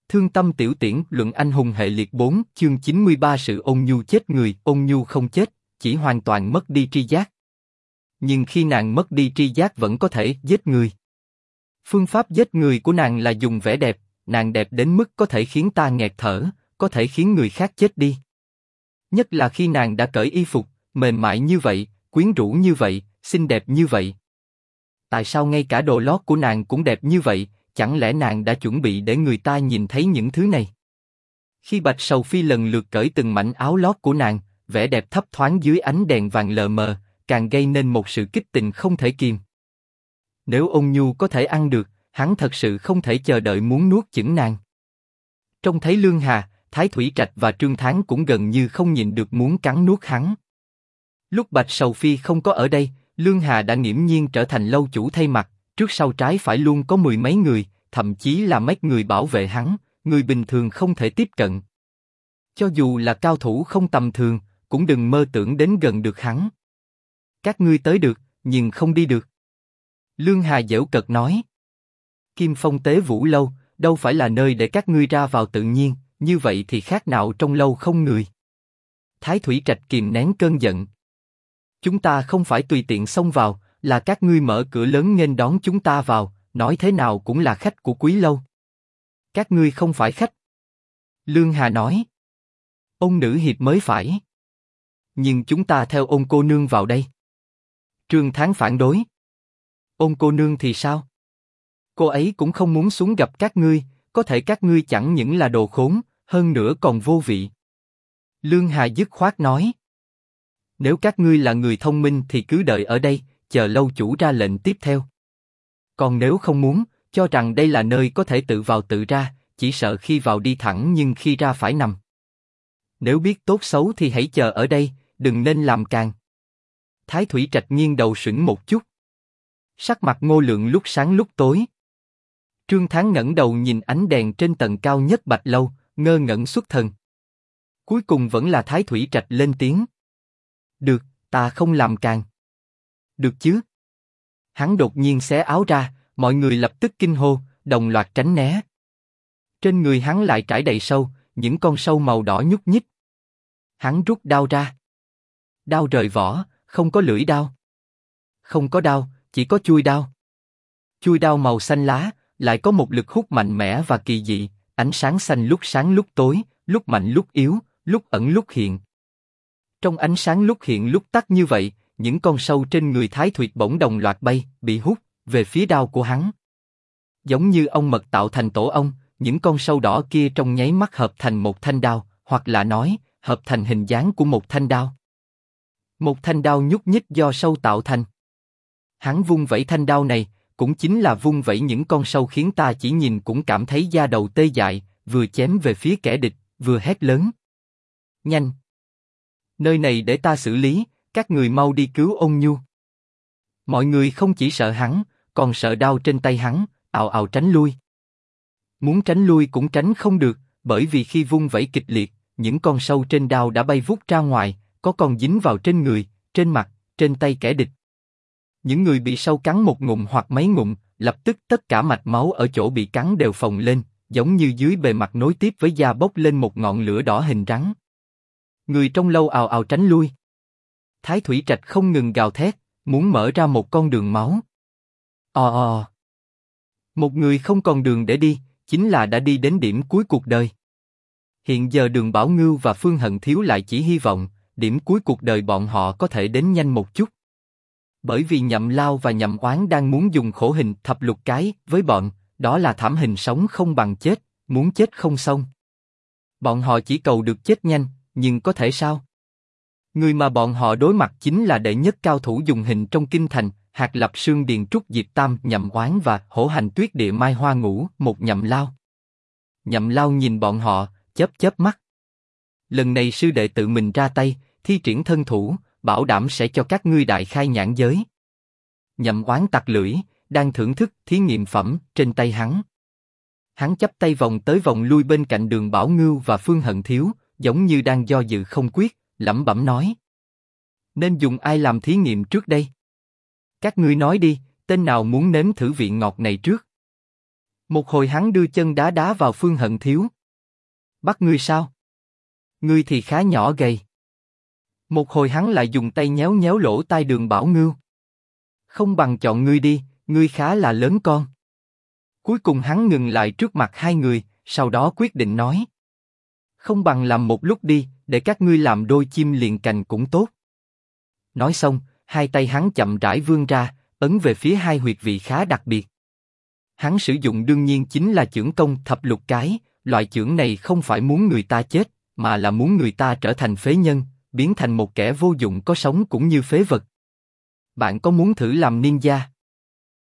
Thương tâm tiểu tiễn luận anh hùng hệ liệt 4 chương 93 sự ôn nhu chết người, ôn nhu không chết, chỉ hoàn toàn mất đi tri giác. Nhưng khi nàng mất đi tri giác vẫn có thể giết người. Phương pháp giết người của nàng là dùng vẻ đẹp, nàng đẹp đến mức có thể khiến ta nghẹt thở, có thể khiến người khác chết đi. Nhất là khi nàng đã cởi y phục, mềm mại như vậy, quyến rũ như vậy, xinh đẹp như vậy. Tại sao ngay cả đồ lót của nàng cũng đẹp như vậy? Chẳng lẽ nàng đã chuẩn bị để người ta nhìn thấy những thứ này? Khi Bạch Sầu Phi lần lượt cởi từng mảnh áo lót của nàng, vẻ đẹp thấp thoáng dưới ánh đèn vàng lờ mờ, càng gây nên một sự kích tình không thể kìm. Nếu ôn nhu có thể ăn được, hắn thật sự không thể chờ đợi muốn nuốt chửng nàng. Trông thấy Lương Hà, Thái Thủy Trạch và Trương Thán cũng gần như không nhịn được muốn cắn nuốt hắn. Lúc Bạch Sầu Phi không có ở đây, Lương Hà đã nghiễm nhiên trở thành lâu chủ thay mặt, trước sau trái phải luôn có mười mấy người, thậm chí là mấy người bảo vệ hắn, người bình thường không thể tiếp cận. Cho dù là cao thủ không tầm thường, cũng đừng mơ tưởng đến gần được hắn. Các ngươi tới được, nhưng không đi được. Lương Hà giễu cợt nói. Kim Phong Tế Vũ Lâu, đâu phải là nơi để các ngươi ra vào tự nhiên, như vậy thì khác nào trong lâu không người. Thái Thủy Trạch kìm nén cơn giận. Chúng ta không phải tùy tiện xông vào, là các ngươi mở cửa lớn nghênh đón chúng ta vào, nói thế nào cũng là khách của Quý Lâu. Các ngươi không phải khách. Lương Hà nói. Ôn nữ hiệp mới phải. Nhưng chúng ta theo Ôn cô nương vào đây. Trương Thán phản đối. Ôn cô nương thì sao? Cô ấy cũng không muốn xuống gặp các ngươi, có thể các ngươi chẳng những là đồ khốn, hơn nữa còn vô vị. Lương Hà dứt khoát nói. Nếu các ngươi là người thông minh thì cứ đợi ở đây, chờ lâu chủ ra lệnh tiếp theo. Còn nếu không muốn, cho rằng đây là nơi có thể tự vào tự ra, chỉ sợ khi vào đi thẳng nhưng khi ra phải nằm. Nếu biết tốt xấu thì hãy chờ ở đây, đừng nên làm càng. Thái Thủy Trạch nghiêng đầu sững một chút. Sắc mặt Ngô Lượng lúc sáng lúc tối. Trương Thán ngẩng đầu nhìn ánh đèn trên tầng cao nhất Bạch Lâu, ngơ ngẩn xuất thần. Cuối cùng vẫn là Thái Thủy Trạch lên tiếng. Được, ta không làm càng. Được chứ? Hắn đột nhiên xé áo ra, mọi người lập tức kinh hô, đồng loạt tránh né. Trên người hắn lại trải đầy sâu, những con sâu màu đỏ nhúc nhích. Hắn rút đao ra. Đao rời vỏ, không có lưỡi đao. Không có đao, chỉ có chuôi đao. Chuôi đao màu xanh lá, lại có một lực hút mạnh mẽ và kỳ dị, ánh sáng xanh lúc sáng lúc tối, lúc mạnh lúc yếu, lúc ẩn lúc hiện. Trong ánh sáng lúc hiện lúc tắt như vậy, những con sâu trên người Thái Thủy bỗng đồng loạt bay, bị hút về phía đao của hắn. Giống như ong mật tạo thành tổ ong, những con sâu đỏ kia trong nháy mắt hợp thành một thanh đao, hoặc là nói, hợp thành hình dáng của một thanh đao. Một thanh đao nhúc nhích do sâu tạo thành. Hắn vung vẩy thanh đao này, cũng chính là vung vẩy những con sâu khiến ta chỉ nhìn cũng cảm thấy da đầu tê dại, vừa chém về phía kẻ địch, vừa hét lớn. Nhanh! Nơi này để ta xử lý, các người mau đi cứu Ôn Nhu. Mọi người không chỉ sợ hắn, còn sợ đao trên tay hắn, ào ào tránh lui. Muốn tránh lui cũng tránh không được, bởi vì khi vung vẩy kịch liệt, những con sâu trên đao đã bay vút ra ngoài, có con dính vào trên người, trên mặt, trên tay kẻ địch. Những người bị sâu cắn một ngụm hoặc mấy ngụm, lập tức tất cả mạch máu ở chỗ bị cắn đều phồng lên, giống như dưới bề mặt nối tiếp với da bốc lên một ngọn lửa đỏ hình rắn. Người trong lâu ào ào tránh lui. Thái Thủy Trạch không ngừng gào thét, muốn mở ra một con đường máu. Một người không còn đường để đi, chính là đã đi đến điểm cuối cuộc đời. Hiện giờ Đường Bảo Ngưu và Phương Hận Thiếu lại chỉ hy vọng, điểm cuối cuộc đời bọn họ có thể đến nhanh một chút. Bởi vì Nhậm Lao và Nhậm Oán đang muốn dùng khổ hình thập lục cái với bọn, đó là thảm hình sống không bằng chết, muốn chết không xong. Bọn họ chỉ cầu được chết nhanh, nhưng có thể sao? Người mà bọn họ đối mặt chính là đệ nhất cao thủ dùng hình trong kinh thành, Hạt Lập Sương Điền Trúc Diệp Tam, Nhậm Oán và Hổ Hành Tuyết Địa Mai Hoa Ngũ, một Nhậm Lao. Nhậm Lao nhìn bọn họ, chớp chớp mắt. Lần này sư đệ tự mình ra tay, thi triển thân thủ, bảo đảm sẽ cho các ngươi đại khai nhãn giới. Nhậm Oán tặc lưỡi, đang thưởng thức thí nghiệm phẩm trên tay hắn. Hắn chắp tay vòng tới vòng lui bên cạnh Đường Bảo Ngưu và Phương Hận Thiếu, giống như đang do dự không quyết, lẩm bẩm nói: nên dùng ai làm thí nghiệm trước đây? Các ngươi nói đi, tên nào muốn nếm thử vị ngọt này trước? Một hồi hắn đưa chân đá đá vào Phương Hận Thiếu. Bắt ngươi sao? Ngươi thì khá nhỏ gầy. Một hồi hắn lại dùng tay nhéo nhéo lỗ tai Đường Bảo Ngưu. Không bằng chọn ngươi đi, ngươi khá là lớn con. Cuối cùng hắn ngừng lại trước mặt hai người, sau đó quyết định nói. Không bằng làm một lúc đi, để các ngươi làm đôi chim liền cành cũng tốt. Nói xong, hai tay hắn chậm rãi vươn ra, ấn về phía hai huyệt vị khá đặc biệt. Hắn sử dụng đương nhiên chính là chưởng công thập lục cái, loại chưởng này không phải muốn người ta chết, mà là muốn người ta trở thành phế nhân, biến thành một kẻ vô dụng có sống cũng như phế vật. Bạn có muốn thử làm ninja?